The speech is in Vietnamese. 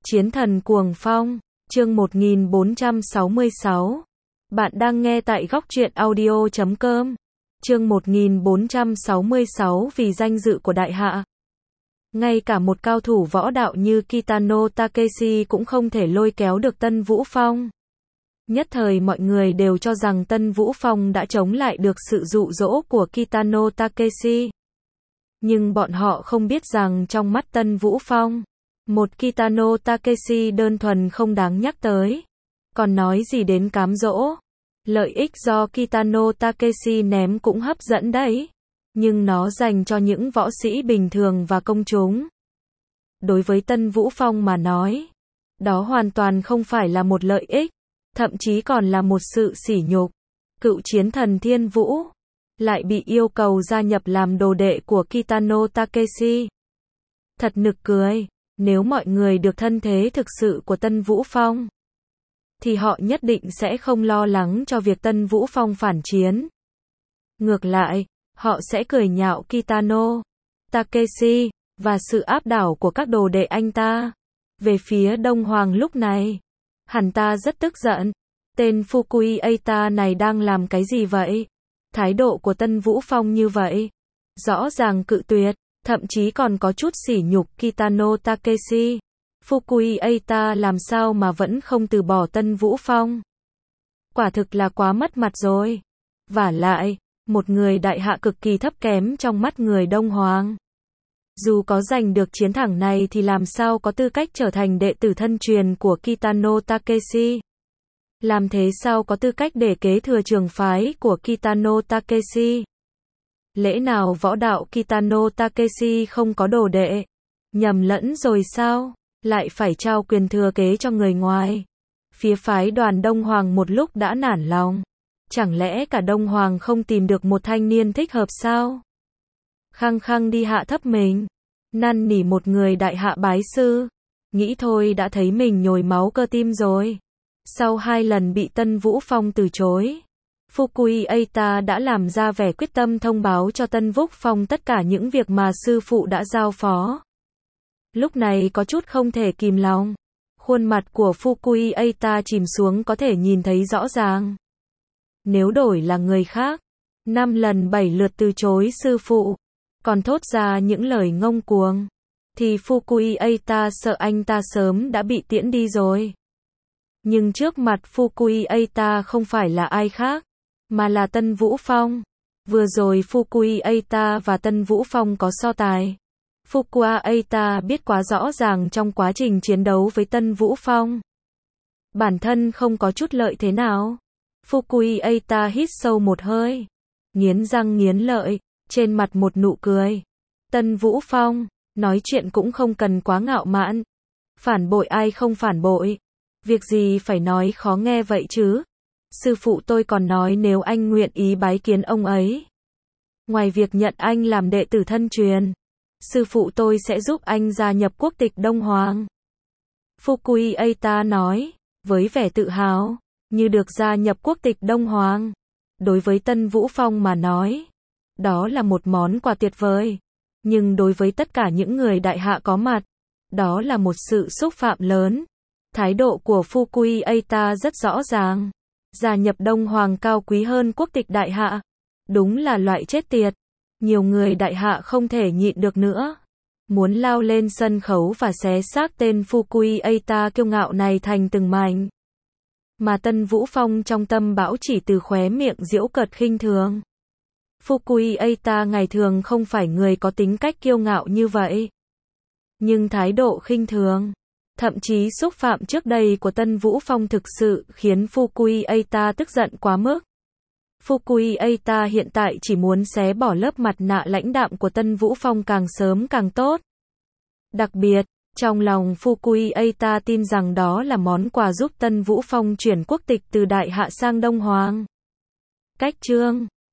Chiến thần cuồng phong, chương 1466. Bạn đang nghe tại góc truyện audio.com. Chương 1466 vì danh dự của đại hạ. Ngay cả một cao thủ võ đạo như Kitano Takeshi cũng không thể lôi kéo được Tân Vũ Phong. Nhất thời mọi người đều cho rằng Tân Vũ Phong đã chống lại được sự dụ dỗ của Kitano Takeshi. Nhưng bọn họ không biết rằng trong mắt Tân Vũ Phong, một Kitano Takeshi đơn thuần không đáng nhắc tới. Còn nói gì đến cám dỗ. Lợi ích do Kitano Takeshi ném cũng hấp dẫn đấy. Nhưng nó dành cho những võ sĩ bình thường và công chúng. Đối với Tân Vũ Phong mà nói, đó hoàn toàn không phải là một lợi ích, thậm chí còn là một sự sỉ nhục. Cựu chiến thần Thiên Vũ lại bị yêu cầu gia nhập làm đồ đệ của Kitano Takeshi. Thật nực cười, nếu mọi người được thân thế thực sự của Tân Vũ Phong, thì họ nhất định sẽ không lo lắng cho việc Tân Vũ Phong phản chiến. Ngược lại, họ sẽ cười nhạo Kitano Takeshi và sự áp đảo của các đồ đệ anh ta. Về phía Đông Hoàng lúc này, hắn ta rất tức giận. Tên Fukui Eita này đang làm cái gì vậy? Thái độ của Tân Vũ Phong như vậy, rõ ràng cự tuyệt, thậm chí còn có chút sỉ nhục Kitano Takeshi. Fukui Eita làm sao mà vẫn không từ bỏ Tân Vũ Phong? Quả thực là quá mất mặt rồi. Vả lại, một người đại hạ cực kỳ thấp kém trong mắt người Đông Hoàng. Dù có giành được chiến thắng này thì làm sao có tư cách trở thành đệ tử thân truyền của Kitano Takeshi? Làm thế sao có tư cách để kế thừa trường phái của Kitano Takeshi? Lẽ nào võ đạo Kitano Takeshi không có đồ đệ? Nhầm lẫn rồi sao? Lại phải trao quyền thừa kế cho người ngoài. Phía phái đoàn Đông Hoàng một lúc đã nản lòng. Chẳng lẽ cả Đông Hoàng không tìm được một thanh niên thích hợp sao? Khăng khăng đi hạ thấp mình, năn nỉ một người đại hạ bái sư. Nghĩ thôi đã thấy mình nhồi máu cơ tim rồi. Sau 2 lần bị Tân Vũ Phong từ chối, Fukui Eita đã làm ra vẻ quyết tâm thông báo cho Tân Vũ Phong tất cả những việc mà sư phụ đã giao phó. Lúc này có chút không thể kìm lòng. Khuôn mặt của Fukui Eita chìm xuống có thể nhìn thấy rõ ràng. Nếu đổi là người khác, 5 lần 7 lượt từ chối sư phụ, còn thốt ra những lời ngông cuồng, thì Fukui Eita sợ anh ta sớm đã bị tiễn đi rồi. Nhưng trước mặt Fukui Eita không phải là ai khác, mà là Tân Vũ Phong. Vừa rồi Fukui Eita và Tân Vũ Phong có so tài. Fukui Eita biết quá rõ ràng trong quá trình chiến đấu với Tân Vũ Phong, bản thân không có chút lợi thế nào. Fukui Eita hít sâu một hơi, nghiến răng nghiến lợi, trên mặt một nụ cười. Tân Vũ Phong, nói chuyện cũng không cần quá ngạo mạn. Phản bội ai không phản bội? Việc gì phải nói khó nghe vậy chứ? Sư phụ tôi còn nói nếu anh nguyện ý bái kiến ông ấy, ngoài việc nhận anh làm đệ tử thân truyền, sư phụ tôi sẽ giúp anh gia nhập quốc tịch Đông Hoàng. Fukui Eita nói, với vẻ tự hào, như được gia nhập quốc tịch Đông Hoàng. Đối với Tân Vũ Phong mà nói, đó là một món quà tuyệt vời. Nhưng đối với tất cả những người đại hạ có mặt, đó là một sự xúc phạm lớn. Thái độ của Fukui Eita rất rõ ràng. Gia nhập Đông Hoàng cao quý hơn quốc tịch đại hạ. Đúng là loại chết tiệt. Nhiều người đại hạ không thể nhịn được nữa, muốn lao lên sân khấu và xé xác tên Fukui Eita kiêu ngạo này thành từng mảnh. Mà Tân Vũ Phong trong tâm bão chỉ từ khóe miệng giễu cợt khinh thường. Fukui Eita ngày thường không phải người có tính cách kiêu ngạo như vậy. Nhưng thái độ khinh thường, thậm chí xúc phạm trước đây của Tân Vũ Phong thực sự khiến Fukui Eita tức giận quá mức. Fukui Eita hiện tại chỉ muốn xé bỏ lớp mặt nạ lãnh đạm của Tân Vũ Phong càng sớm càng tốt. Đặc biệt, trong lòng Fukui Eita tin rằng đó là món quà giúp Tân Vũ Phong chuyển quốc tịch từ đại hạ sang Đông Hoàng. Cách chương